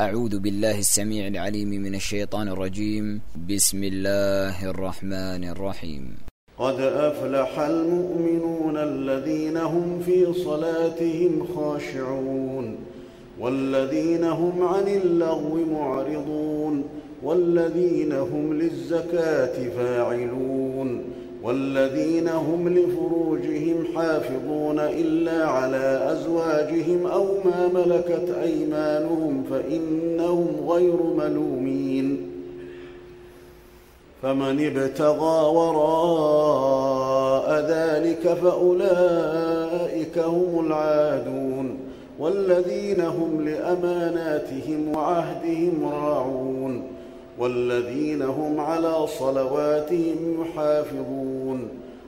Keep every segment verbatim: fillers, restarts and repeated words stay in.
أعوذ بالله السميع العليم من الشيطان الرجيم. بسم الله الرحمن الرحيم. قد أفلح المؤمنون الذين هم في صلاتهم خاشعون والذين هم عن اللغو معرضون والذين هم للزكاة فاعلون والذين هم لفروجهم حافظون إلا على أزواجهم أو ما ملكت أيمانهم فإنهم غير ملومين. فمن ابتغى وراء ذلك فأولئك هم العادون والذين هم لأماناتهم وعهدهم راعون والذين هم على صلواتهم يحافظون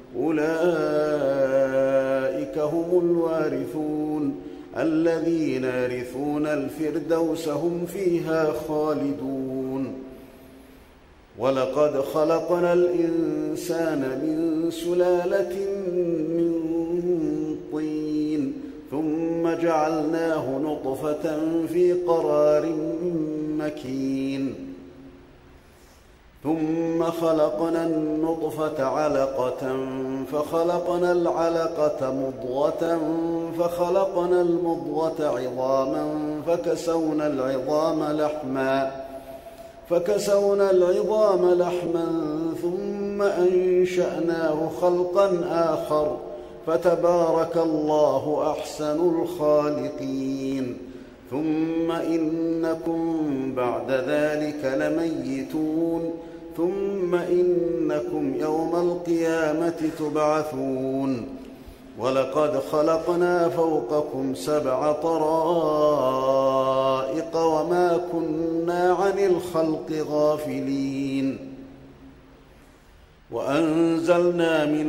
أولئك هم الوارثون الذين يرثون الفردوس هم فيها خالدون. ولقد خلقنا الإنسان من سلالة من طين ثم جعلناه نطفة في قرار مكين ثم خلقنا النطفة علقة فخلقنا العلقة مضغة فخلقنا المضغة عظاما فكسونا العظام لحما فكسونا العظام لحما ثم أنشأناه خلقا آخر فتبارك الله أحسن الخالقين. ثم إنكم بعد ذلك لميتون ثم إنكم يوم القيامة تبعثون. ولقد خلقنا فوقكم سبع طرائق وما كنا عن الخلق غافلين. وأنزلنا من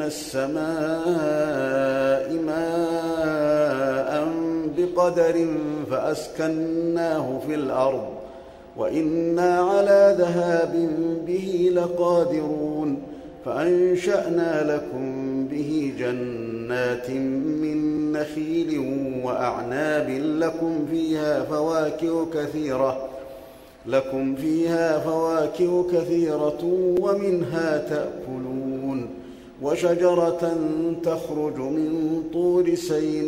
السماء ماء بقدر فأسكناه في الأرض وإنا على ذهاب به لقادرون. فأنشأنا لكم به جنات من نخيل وأعناب لكم فيها فواكه كثيرة لكم فيها فواكه كثيرة ومنها تأكلون. وشجرة تخرج من طور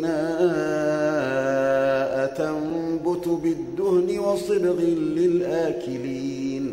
سيناء تنبت بالدهن وصبغ للآكلين.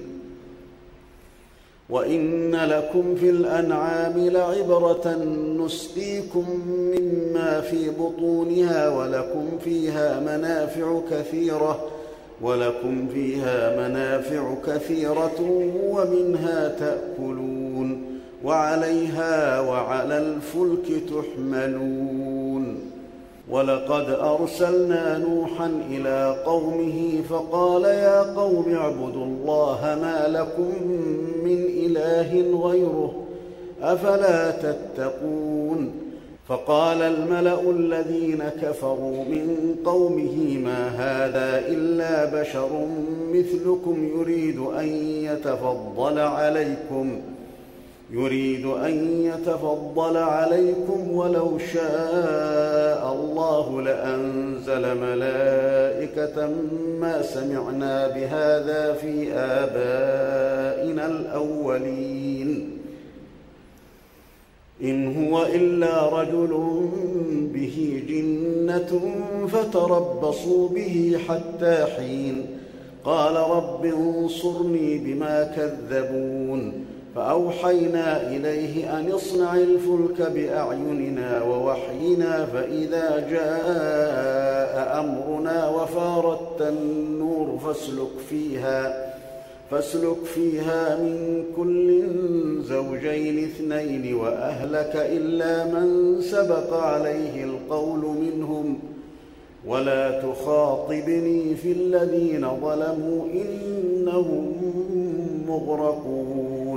وإن لكم في الأنعام لعبرة نسقيكم مما في بطونها ولكم فيها منافع كثيرة ولكم فيها منافع كثيرة ومنها تأكلون وعليها وعلى الفلك تحملون. ولقد أرسلنا نوحا إلى قومه فقال يا قوم اعبدوا الله ما لكم من إله غيره أفلا تتقون. فقال الملأ الذين كفروا من قومه ما هذا إلا بشر مثلكم يريد أن يتفضل عليكم يريد أن يتفضل عليكم ولو شاء الله لأنزل ملائكة ما سمعنا بهذا في آبائنا الأولين إن هو إلا رجل به جنة فتربصوا به حتى حين. قال رب انصرني بما كذبون. فأوحينا إليه أن اصنع الفلك بأعيننا ووحينا فإذا جاء أمرنا وفارت النور فاسلك فيها فاسلك فيها من كل زوجين اثنين وأهلك إلا من سبق عليه القول منهم ولا تخاطبني في الذين ظلموا إنهم مغرقون.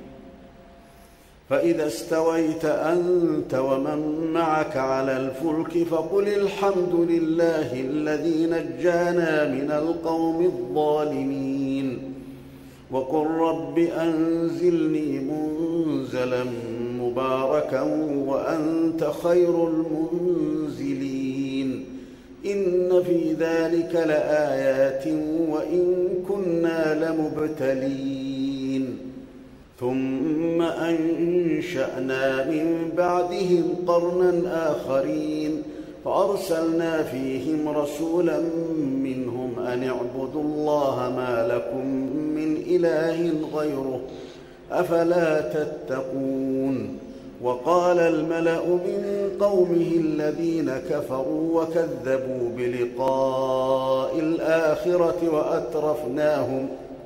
فإذا استويت أنت ومن معك على الفلك فقل الحمد لله الذي نجانا من القوم الظالمين وقل رب أنزلني منزلا مباركا وأنت خير المنزلين. إن في ذلك لآيات وإن كنا لمبتلين ثم أنشأنا من بعدهم قرنا آخرين فأرسلنا فيهم رسولا منهم أن اعبدوا الله ما لكم من إله غيره أفلا تتقون وقال الملأ من قومه الذين كفروا وكذبوا بلقاء الآخرة وأترفناهم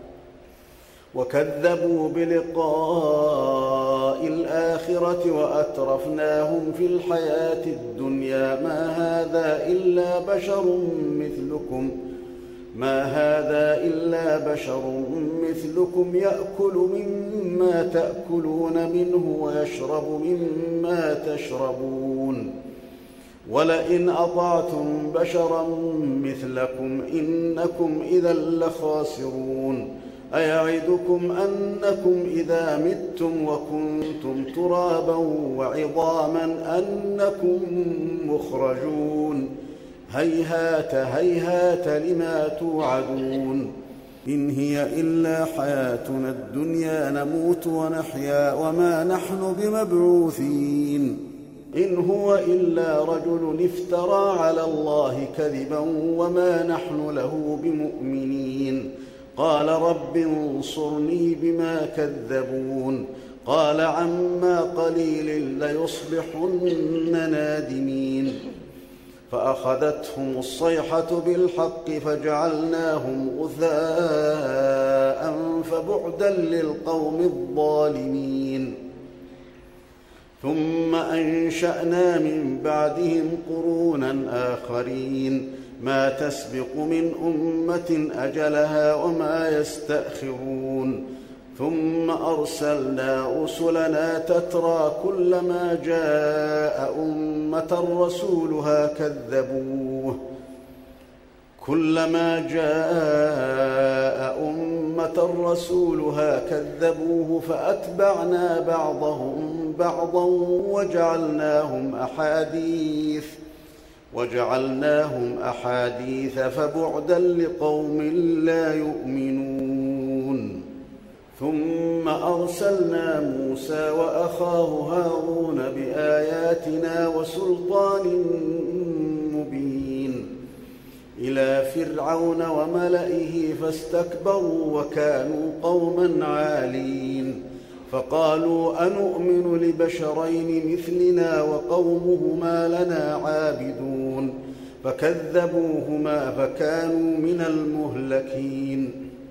وكذبوا بلقاء الآخرة وأترفناهم في الحياة الدنيا ما هذا إلا بشر مثلكم ما هذا إلا بشر مثلكم يأكل مما تأكلون منه ويشرب مما تشربون ولئن أطعتم بشرا مثلكم إنكم إذا لخاسرون أيعدكم أنكم إذا متم وكنتم ترابا وعظاما أنكم مخرجون هيهات هيهات لما توعدون إن هي إلا حياتنا الدنيا نموت ونحيا وما نحن بمبعوثين إن هو إلا رجل افترى على الله كذبا وما نحن له بمؤمنين قال رب انصرني بما كذبون قال عما قليل ليصبحن نادمين فأخذتهم الصيحة بالحق فجعلناهم غثاء فبعدا للقوم الظالمين ثم أنشأنا من بعدهم قرونا آخرين ما تسبق من أمة أجلها وما يستأخرون ثم أرسلنا رسلنا تترى كلما جاء أمة رسولها كذبوه كلما جاء أمة رسولها كذبوه فأتبعنا بعضهم بعضا وجعلناهم أحاديث وجعلناهم أحاديث فبعدا لقوم لا يؤمنون ثم أرسلنا موسى وأخاه هارون بآياتنا وسلطان مبين إلى فرعون وملئه فاستكبروا وكانوا قوما عالين فقالوا أنؤمن لبشرين مثلنا وقومهما لنا عابدون فكذبوهما فكانوا من المهلكين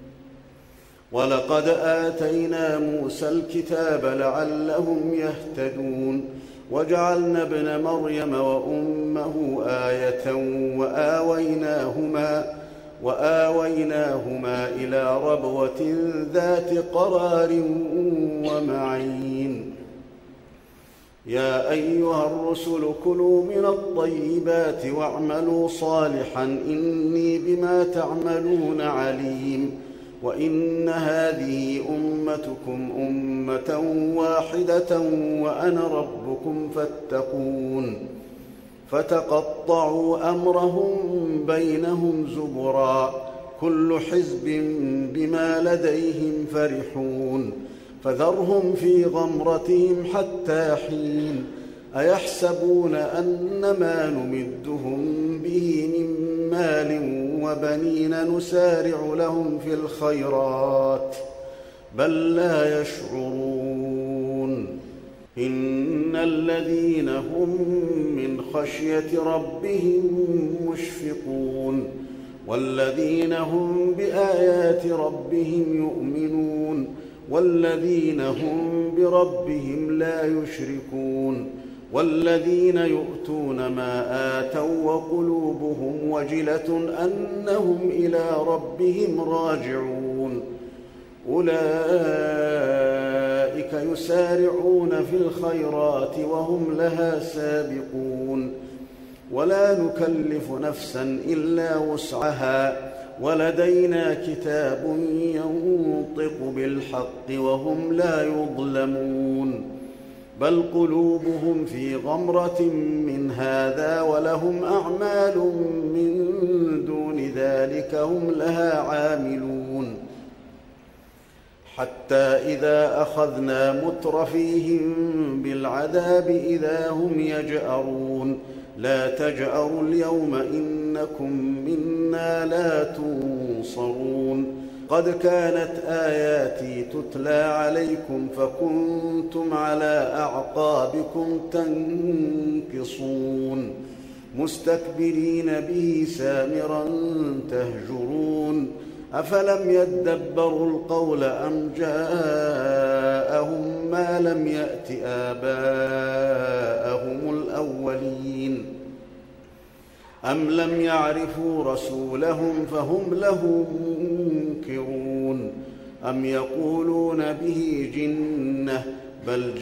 ولقد آتينا موسى الكتاب لعلهم يهتدون وجعلنا ابن مريم وأمه آية وآويناهما وآويناهما إلى ربوة ذات قرار ومعين يا أيها الرسل كلوا من الطيبات واعملوا صالحا إني بما تعملون عليم وإن هذه أمتكم أمة واحدة وأنا ربكم فاتقون فتقطعوا أمرهم بينهم زبرا كل حزب بما لديهم فرحون فذرهم في غمرتهم حتى حين أيحسبون أن ما نمدهم به من مال وبنين نسارع لهم في الخيرات بل لا يشعرون إن الذين هم من خشية ربهم مشفقون والذين هم بآيات ربهم يؤمنون والذين هم بربهم لا يشركون والذين يؤتون ما آتوا وقلوبهم وجلة أنهم إلى ربهم راجعون أولئك يسارعون في الخيرات وهم لها سابقون ولا نكلف نفسا إلا وسعها ولدينا كتاب ينطق بالحق وهم لا يظلمون بل قلوبهم في غمرة من هذا ولهم أعمال من دون ذلك هم لها عاملون حتى إذا أخذنا مترفيهم بالعذاب إذا هم يجأرون لا تجأروا اليوم إنكم منا لا تنصرون قد كانت آياتي تتلى عليكم فكنتم على أعقابكم تنكصون مستكبرين به سامرا تهجرون أفلم يدبروا القول أم جاءهم ما لم يأت آباءهم الأولين أم لم يعرفوا رسولهم فهم له منكرون أم يقولون به جنة بل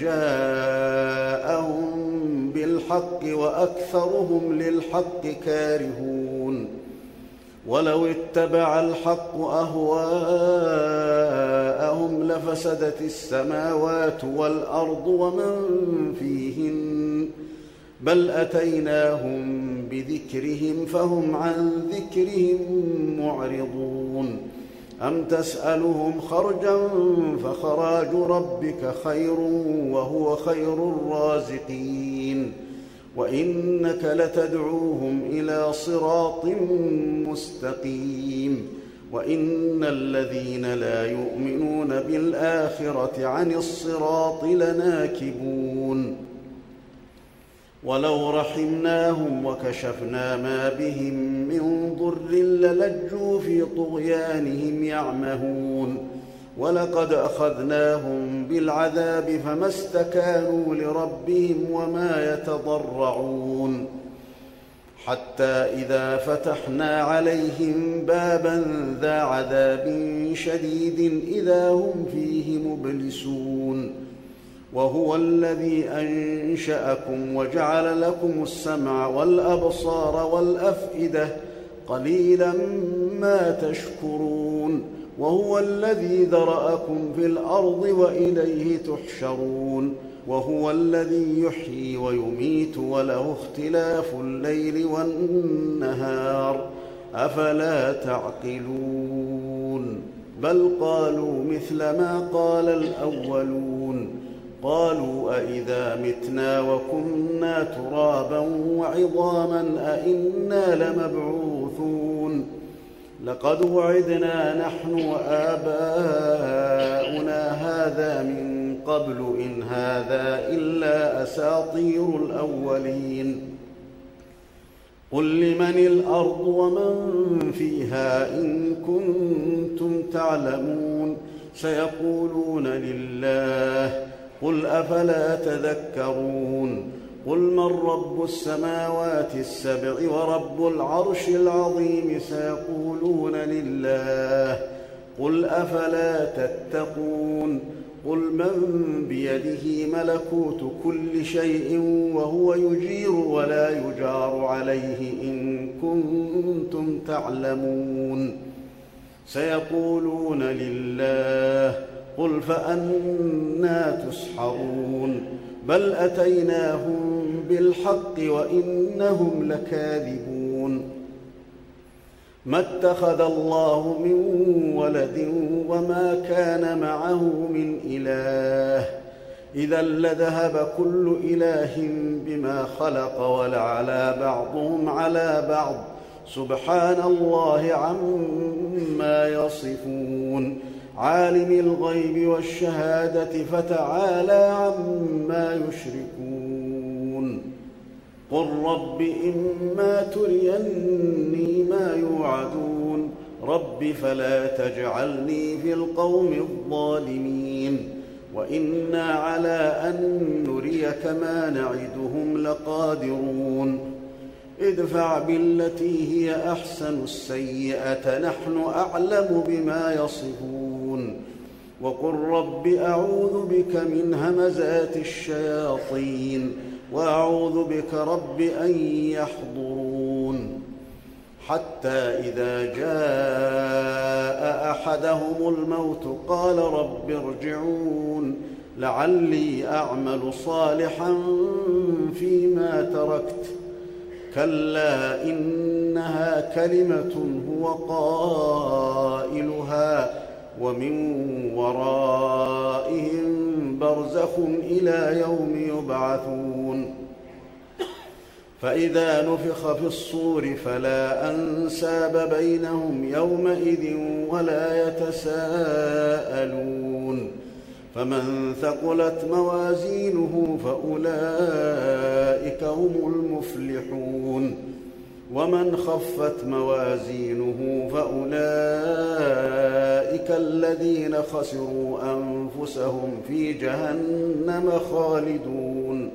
جاءهم بالحق وأكثرهم للحق كارهون ولو اتبع الحق أهواءهم لفسدت السماوات والأرض ومن فيهن بل أتيناهم بذكرهم فهم عن ذكرهم معرضون أم تسألهم خرجا فخراج ربك خير وهو خير الرازقين وإنك لتدعوهم إلى صراط مستقيم وإن الذين لا يؤمنون بالآخرة عن الصراط لناكبون ولو رحمناهم وكشفنا ما بهم من ضر للجوا في طغيانهم يعمهون ولقد أخذناهم بالعذاب فما استكانوا لربهم وما يتضرعون حتى إذا فتحنا عليهم بابا ذا عذاب شديد إذا هم فيه مبلسون وهو الذي أنشأكم وجعل لكم السمع والأبصار والأفئدة قليلا ما تشكرون وهو الذي ذرأكم في الأرض وإليه تحشرون وهو الذي يحيي ويميت وله اختلاف الليل والنهار أفلا تعقلون بل قالوا مثل ما قال الأولون قالوا أئذا متنا وكنا ترابا وعظاما أئنا لمبعوثون لقد وعدنا نحن وآباؤنا هذا من قبل إن هذا إلا أساطير الأولين قل لمن الأرض ومن فيها إن كنتم تعلمون سيقولون لله قل أفلا تذكرون قل من رب السماوات السبع ورب العرش العظيم سيقولون لله قل أفلا تتقون قل من بيده ملكوت كل شيء وهو يجير ولا يجار عليه إن كنتم تعلمون سيقولون لله قل فأنى تسحرون بل أتيناهم بالحق وإنهم لكاذبون ما اتخذ الله من ولد وما كان معه من إله إذا لذهب كل إله بما خلق ولعلى بعضهم على بعض سبحان الله عما يصفون عالم الغيب والشهادة فتعالى عما يشركون قل رب إما تريني ما يوعدون رب فلا تجعلني في القوم الظالمين وإنا على أن نريك ما نعدهم لقادرون ادفع بالتي هي أحسن السيئة نحن أعلم بما يصفون وقل رب أعوذ بك من همزات الشياطين وأعوذ بك رب أن يحضرون حتى إذا جاء أحدهم الموت قال رب ارجعون لعلي أعمل صالحا فيما تركت كلا إنها كلمة هو قائلها ومن ورائهم برزخ إلى يوم يبعثون فإذا نفخ في الصور فلا أنساب بينهم يومئذ ولا يتساءلون فمن ثقلت موازينه فأولئك هم المفلحون ومن خفت موازينه فأولئك الذين خسروا أنفسهم في جهنم خالدون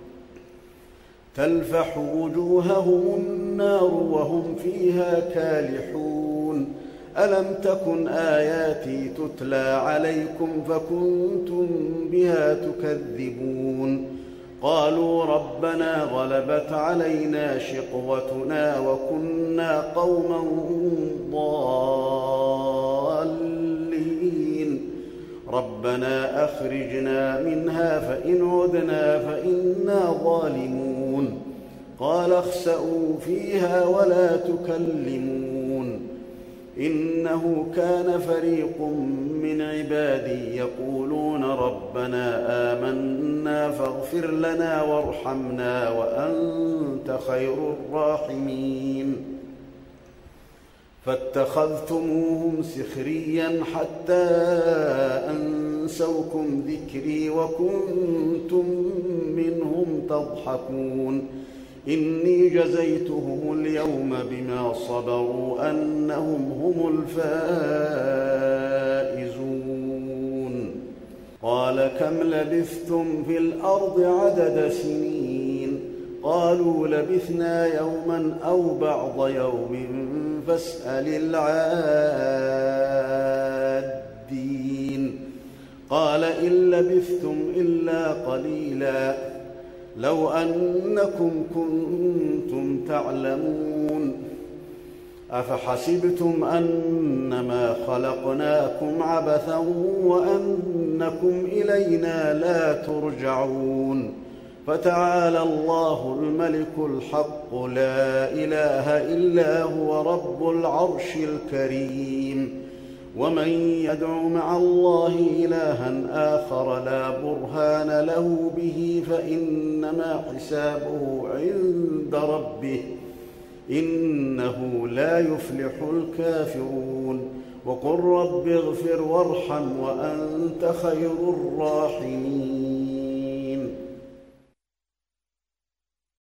تلفح وجوههم النار وهم فيها كالحون ألم تكن آياتي تتلى عليكم فكنتم بها تكذبون قالوا ربنا غلبت علينا شقوتنا وكنا قوما ضالين ربنا أخرجنا منها فإن عدنا فإنا ظالمون قال اخسئوا فيها ولا تكلمون إنه كان فريق من عبادي يقولون ربنا آمنا فاغفر لنا وارحمنا وأنت خير الراحمين فاتخذتموهم سخريا حتى أنسوكم ذكري وكنتم منهم تضحكون إني جزيتهم اليوم بما صبروا أنهم هم الفائزون قال كم لبثتم في الأرض عدد سنين قالوا لبثنا يوما أو بعض يوم فاسأل العادين قال إن لبثتم إلا قليلا لو أنكم كنتم تعلمون أفحسبتم أنما خلقناكم عبثا وأنكم إلينا لا ترجعون فتعالى الله الملك الحق لا إله إلا هو رب العرش الكريم ومن يدع مع الله إلها آخر لا برهان له به فإنما حسابه عند ربه إنه لا يفلح الكافرون وقل رب اغفر وارحم وأنت خير الراحمين